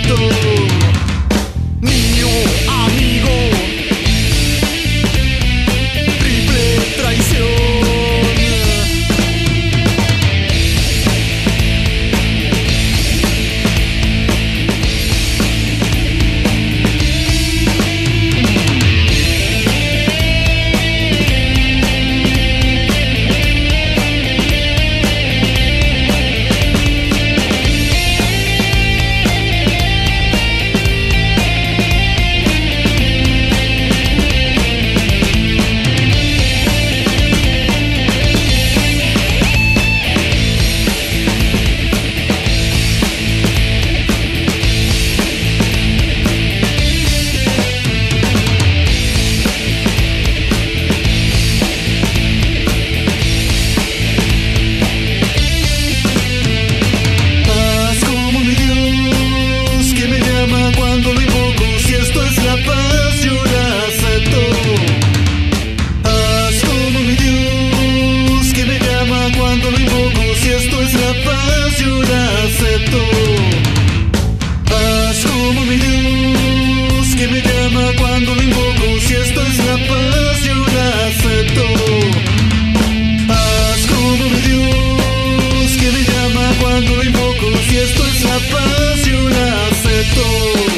acepto. Niño, amigo, triple traición. Haz como mi Dios que me llama cuando lo invoco, si esto es la paz yo la acepto. Haz como mi Dios que me llama cuando lo invoco, si esto es la paz yo la acepto.